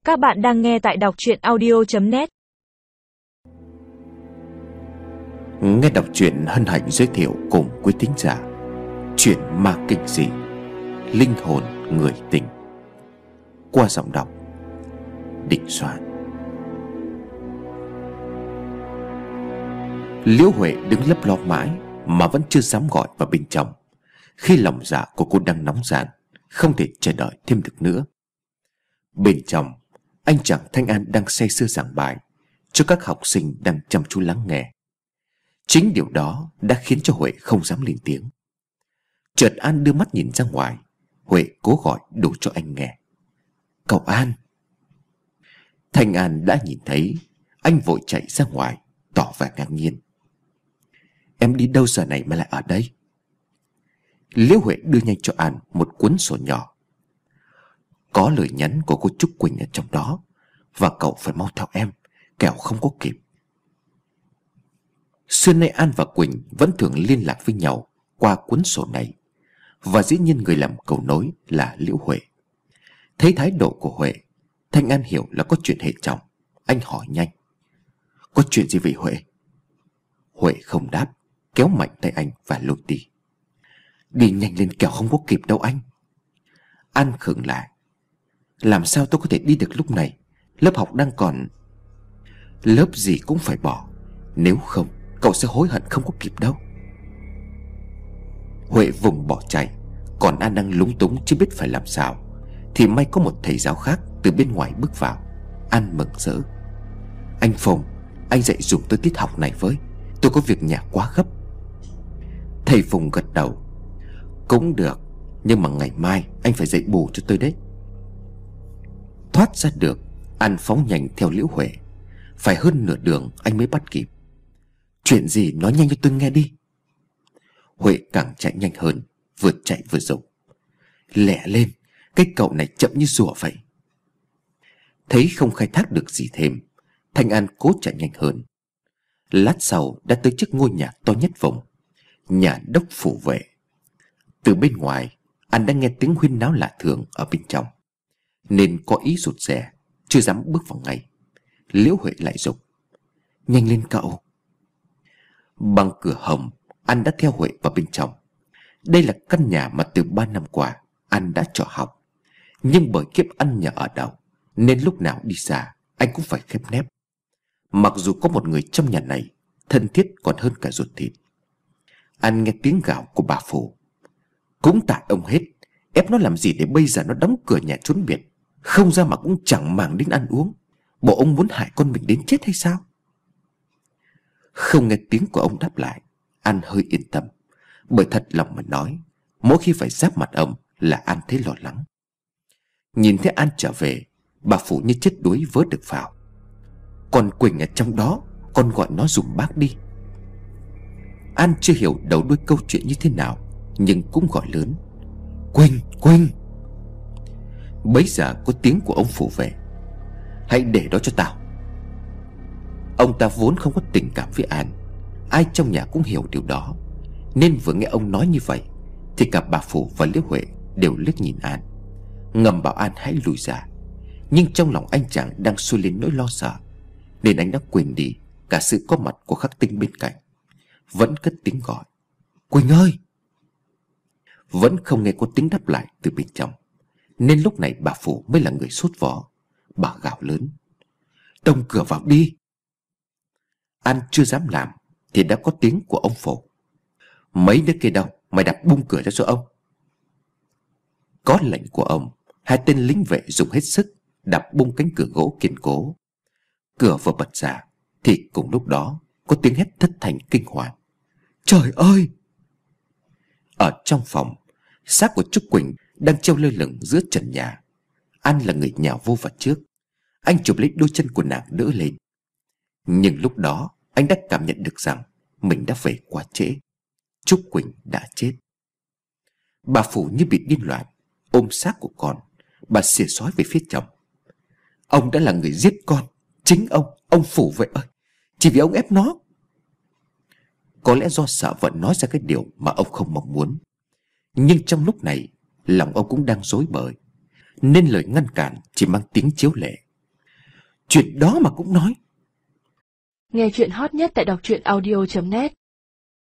Các bạn đang nghe tại đọc truyện audio.net. Nghe đọc truyện hân hạnh giới thiệu cùng quý thính giả truyện ma kinh dị Linh hồn người tình qua giọng đọc Định Soạn. Liễu Huệ đứng lấp lo mãi mà vẫn chưa dám gọi vào bên trong, khi lòng dạ của cô đang nóng ran, không thể chờ đợi thêm được nữa. Bên trong, anh chàng Thanh An đang say sưa giảng bài cho các học sinh đang chăm chú lắng nghe. Chính điều đó đã khiến cho Huệ không dám lên tiếng. Chợt An đưa mắt nhìn ra ngoài. Huệ cố gọi đủ cho anh nghe: "Cậu An." Thanh An đã nhìn thấy, anh vội chạy ra ngoài, tỏ vẻ ngạc nhiên: "Em đi đâu giờ này mà lại ở đây?" Liễu Huệ đưa nhanh cho An một cuốn sổ nhỏ. "Có lời nhắn của cô Trúc Quỳnh ở trong đó, và cậu phải mau theo em, kẻo không có kịp." Xưa nay An và Quỳnh vẫn thường liên lạc với nhau qua cuốn sổ này, và dĩ nhiên người làm cầu nối là Liễu Huệ. Thấy thái độ của Huệ, Thanh An hiểu là có chuyện hệ trọng. Anh hỏi nhanh: "Có chuyện gì vậy Huệ?" Huệ không đáp, kéo mạnh tay anh và lôi đi. "Đi nhanh lên kẻo không có kịp đâu anh." An khựng lại: "Làm sao tôi có thể đi được lúc này? Lớp học đang còn..." "Lớp gì cũng phải bỏ, nếu không cậu sẽ hối hận không có kịp đâu." Huệ vùng bỏ chạy, còn An đang lúng túng chưa biết phải làm sao, thì may có một thầy giáo khác từ bên ngoài bước vào. An mừng rỡ: "Anh Phùng, anh dạy dùm tôi tiết học này với, tôi có việc nhà quá gấp." Thầy Phùng gật đầu: "Cũng được, nhưng mà ngày mai anh phải dạy bù cho tôi đấy." Thoát ra được, An phóng nhanh theo Liễu Huệ. Phải hơn nửa đường anh mới bắt kịp. "Chuyện gì nói nhanh cho tôi nghe đi." Huệ càng chạy nhanh hơn, vừa chạy vừa dục: "Lẹ lên, cái cậu này chậm như rùa vậy." Thấy không khai thác được gì thêm, Thanh An cố chạy nhanh hơn. Lát sau đã tới trước ngôi nhà to nhất vùng, nhà đốc phủ vệ. Từ bên ngoài, An đã nghe tiếng huyên náo lạ thường ở bên trong, nên có ý rụt rè, chưa dám bước vào ngay. Liễu Huệ lại dục: "Nhanh lên cậu." Bằng cửa hồng, An đã theo Huệ vào bên trong. Đây là căn nhà mà từ 3 năm qua An đã trọ học, nhưng bởi kiếp ăn nhờ ở đậu, nên lúc nào đi xa anh cũng phải khép nép. Mặc dù có một người trong nhà này thân thiết còn hơn cả ruột thịt. An nghe tiếng gào của bà Phủ: "Cũng tại ông hết, ép nó làm gì để bây giờ nó đóng cửa nhà trốn biệt, không ra mà cũng chẳng màng đến ăn uống. Bộ ông muốn hại con mình đến chết hay sao?" Không nghe tiếng của ông đáp lại, An hơi yên tâm, bởi thật lòng mà nói, mỗi khi phải giáp mặt ông là An thấy lo lắng. Nhìn thấy An trở về, bà Phủ như chết đuối vớ được vào: "Còn Quỳnh ở trong đó, con gọi nó dùm bác đi." An chưa hiểu đầu đuôi câu chuyện như thế nào, nhưng cũng gọi lớn: "Quỳnh, Quỳnh!" Bấy giờ có tiếng của ông phủ vệ: "Hãy để đó cho tao." Ông ta vốn không có tình cảm với An, ai trong nhà cũng hiểu điều đó, nên vừa nghe ông nói như vậy thì cả bà Phủ và Liễu Huệ đều liếc nhìn An, ngầm bảo An hãy lùi ra. Nhưng trong lòng anh chàng đang sôi lên nỗi lo sợ, nên anh đã quên đi cả sự có mặt của Khắc Tinh bên cạnh. Vẫn cất tiếng gọi: "Quỳnh ơi!" Vẫn không nghe có tiếng đáp lại từ bên trong, nên lúc này bà Phủ mới là người sốt vó. Bà gào lớn: "Đóng cửa vào đi!" An chưa dám làm thì đã có tiếng của ông Phủ: "Mấy đứa kia đâu, mày đập bung cửa ra cho ông." Có lệnh của ông, hai tên lính vệ dùng hết sức đập bung cánh cửa gỗ kiên cố. Cửa vừa bật ra thì cùng lúc đó có tiếng hét thất thanh kinh hoàng: "Trời ơi!" Ở trong phòng, xác của Trúc Quỳnh đang treo lơ lửng giữa trần nhà. An là người nhào vô vào trước. Anh chụp lấy đôi chân của nàng đỡ lên. Nhưng lúc đó anh đã cảm nhận được rằng mình đã về quá trễ. Trúc Quỳnh đã chết. Bà Phủ như bị điên loạn, ôm xác của con. Bà xỉa xói về phía chồng: "Ông đã là người giết con, chính ông Phủ vệ ơi, chỉ vì ông ép nó." Có lẽ do sợ vợ nói ra cái điều mà ông không mong muốn, nhưng trong lúc này lòng ông cũng đang rối bời, nên lời ngăn cản chỉ mang tiếng chiếu lệ. Chuyện đó mà cũng nói. Nghe chuyện hot nhất tại đọc truyện audio.net